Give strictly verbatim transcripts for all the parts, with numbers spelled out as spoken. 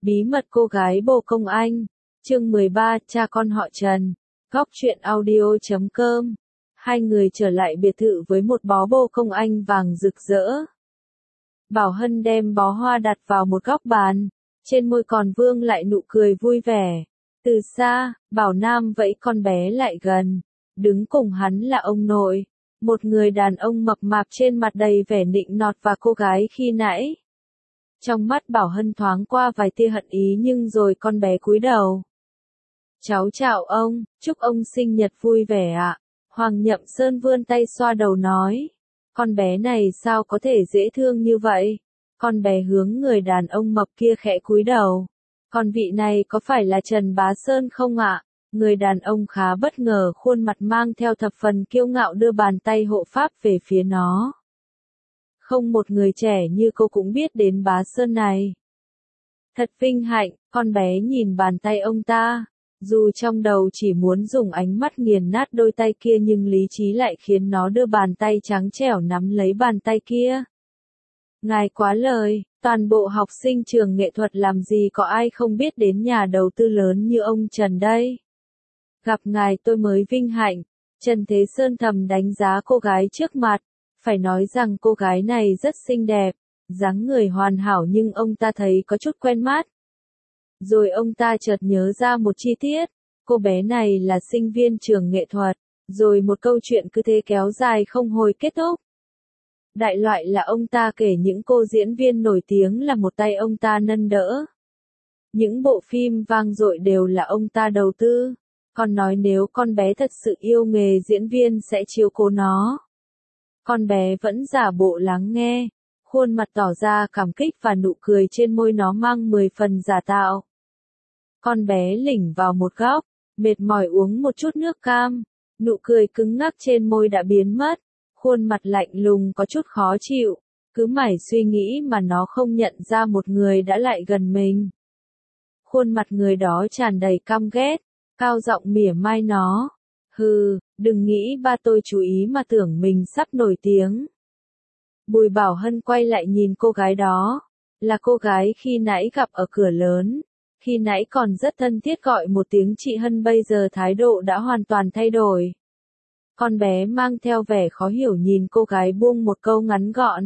Bí mật cô gái bồ công anh, chương mười ba, cha con họ Trần, góc truyện audio chấm com. Hai người trở lại biệt thự với một bó bồ công anh vàng rực rỡ. Bảo Hân đem bó hoa đặt vào một góc bàn, trên môi còn vương lại nụ cười vui vẻ. Từ xa, Bảo Nam vẫy con bé lại gần, đứng cùng hắn là ông nội, một người đàn ông mập mạp trên mặt đầy vẻ nịnh nọt và cô gái khi nãy. Trong mắt Bảo Hân thoáng qua vài tia hận ý nhưng rồi con bé cúi đầu. Cháu chào ông, chúc ông sinh nhật vui vẻ ạ. Hoàng Nhậm Sơn vươn tay xoa đầu nói. Con bé này sao có thể dễ thương như vậy? Con bé hướng người đàn ông mập kia khẽ cúi đầu. Con vị này có phải là Trần Bá Sơn không ạ? Người đàn ông khá bất ngờ, khuôn mặt mang theo thập phần kiêu ngạo đưa bàn tay hộ pháp về phía nó. Không một người trẻ như cô cũng biết đến Bá Sơn này. Thật vinh hạnh, con bé nhìn bàn tay ông ta. Dù trong đầu chỉ muốn dùng ánh mắt nghiền nát đôi tay kia nhưng lý trí lại khiến nó đưa bàn tay trắng trẻo nắm lấy bàn tay kia. Ngài quá lời, toàn bộ học sinh trường nghệ thuật làm gì có ai không biết đến nhà đầu tư lớn như ông Trần đây. Gặp ngài tôi mới vinh hạnh. Trần Thế Sơn thầm đánh giá cô gái trước mặt. Phải nói rằng cô gái này rất xinh đẹp, dáng người hoàn hảo nhưng ông ta thấy có chút quen mắt. Rồi ông ta chợt nhớ ra một chi tiết, cô bé này là sinh viên trường nghệ thuật, rồi một câu chuyện cứ thế kéo dài không hồi kết thúc. Đại loại là ông ta kể những cô diễn viên nổi tiếng là một tay ông ta nâng đỡ. Những bộ phim vang dội đều là ông ta đầu tư, còn nói nếu con bé thật sự yêu nghề diễn viên sẽ chiếu cố nó. Con bé vẫn giả bộ lắng nghe, khuôn mặt tỏ ra cảm kích và nụ cười trên môi nó mang mười phần giả tạo. Con bé lỉnh vào một góc, mệt mỏi uống một chút nước cam, nụ cười cứng ngắc trên môi đã biến mất, khuôn mặt lạnh lùng có chút khó chịu, cứ mải suy nghĩ mà nó không nhận ra một người đã lại gần mình. Khuôn mặt người đó tràn đầy căm ghét, cao giọng mỉa mai nó. Hừ, đừng nghĩ ba tôi chú ý mà tưởng mình sắp nổi tiếng. Bùi Bảo Hân quay lại nhìn cô gái đó, là cô gái khi nãy gặp ở cửa lớn, khi nãy còn rất thân thiết gọi một tiếng chị Hân, bây giờ thái độ đã hoàn toàn thay đổi. Con bé mang theo vẻ khó hiểu nhìn cô gái buông một câu ngắn gọn.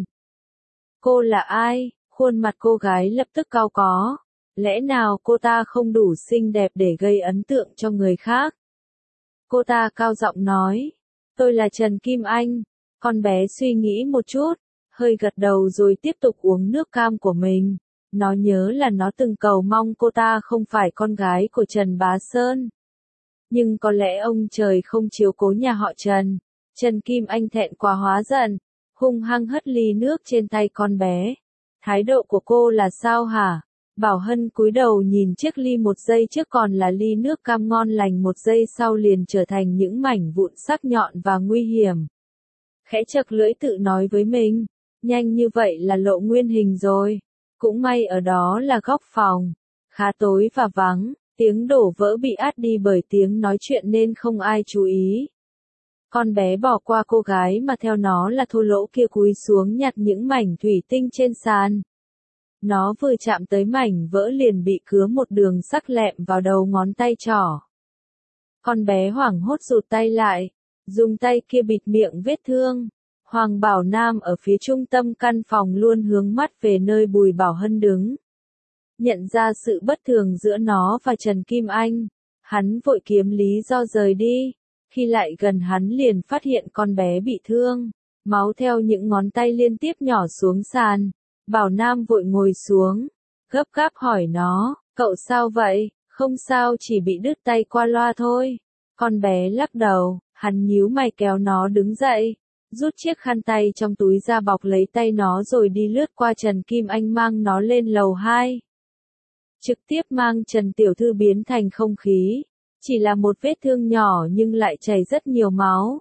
Cô là ai? Khuôn mặt cô gái lập tức cau có, lẽ nào cô ta không đủ xinh đẹp để gây ấn tượng cho người khác? Cô ta cao giọng nói, tôi là Trần Kim Anh. Con bé suy nghĩ một chút, hơi gật đầu rồi tiếp tục uống nước cam của mình. Nó nhớ là nó từng cầu mong cô ta không phải con gái của Trần Bá Sơn. Nhưng có lẽ ông trời không chiếu cố nhà họ Trần. Trần Kim Anh thẹn quá hóa giận, hung hăng hất ly nước trên tay con bé. Thái độ của cô là sao hả? Bảo Hân cúi đầu nhìn chiếc ly, một giây trước còn là ly nước cam ngon lành, một giây sau liền trở thành những mảnh vụn sắc nhọn và nguy hiểm. Khẽ chật lưỡi tự nói với mình, nhanh như vậy là lộ nguyên hình rồi. Cũng may ở đó là góc phòng, khá tối và vắng, tiếng đổ vỡ bị át đi bởi tiếng nói chuyện nên không ai chú ý. Con bé bỏ qua cô gái mà theo nó là thô lỗ kia, cúi xuống nhặt những mảnh thủy tinh trên sàn. Nó vừa chạm tới mảnh vỡ liền bị cứa một đường sắc lẹm vào đầu ngón tay trỏ. Con bé hoảng hốt rụt tay lại, dùng tay kia bịt miệng vết thương. Hoàng Bảo Nam ở phía trung tâm căn phòng luôn hướng mắt về nơi Bùi Bảo Hân đứng. Nhận ra sự bất thường giữa nó và Trần Kim Anh, hắn vội kiếm lý do rời đi. Khi lại gần hắn liền phát hiện con bé bị thương, máu theo những ngón tay liên tiếp nhỏ xuống sàn. Bảo Nam vội ngồi xuống, gấp gáp hỏi nó, cậu sao vậy? Không sao, chỉ bị đứt tay qua loa thôi. Con bé lắc đầu, hắn nhíu mày kéo nó đứng dậy, rút chiếc khăn tay trong túi ra bọc lấy tay nó rồi đi lướt qua Trần Kim Anh mang nó lên lầu hai. Trực tiếp mang Trần Tiểu Thư biến thành không khí, chỉ là một vết thương nhỏ nhưng lại chảy rất nhiều máu.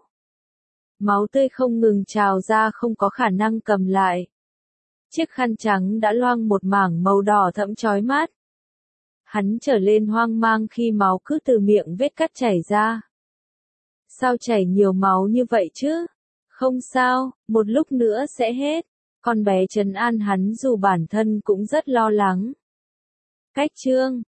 Máu tươi không ngừng trào ra, không có khả năng cầm lại. Chiếc khăn trắng đã loang một mảng màu đỏ thẫm chói mắt. Hắn trở lên hoang mang khi máu cứ từ miệng vết cắt chảy ra. Sao chảy nhiều máu như vậy chứ? Không sao, một lúc nữa sẽ hết. Con bé trấn an hắn dù bản thân cũng rất lo lắng. Cách chương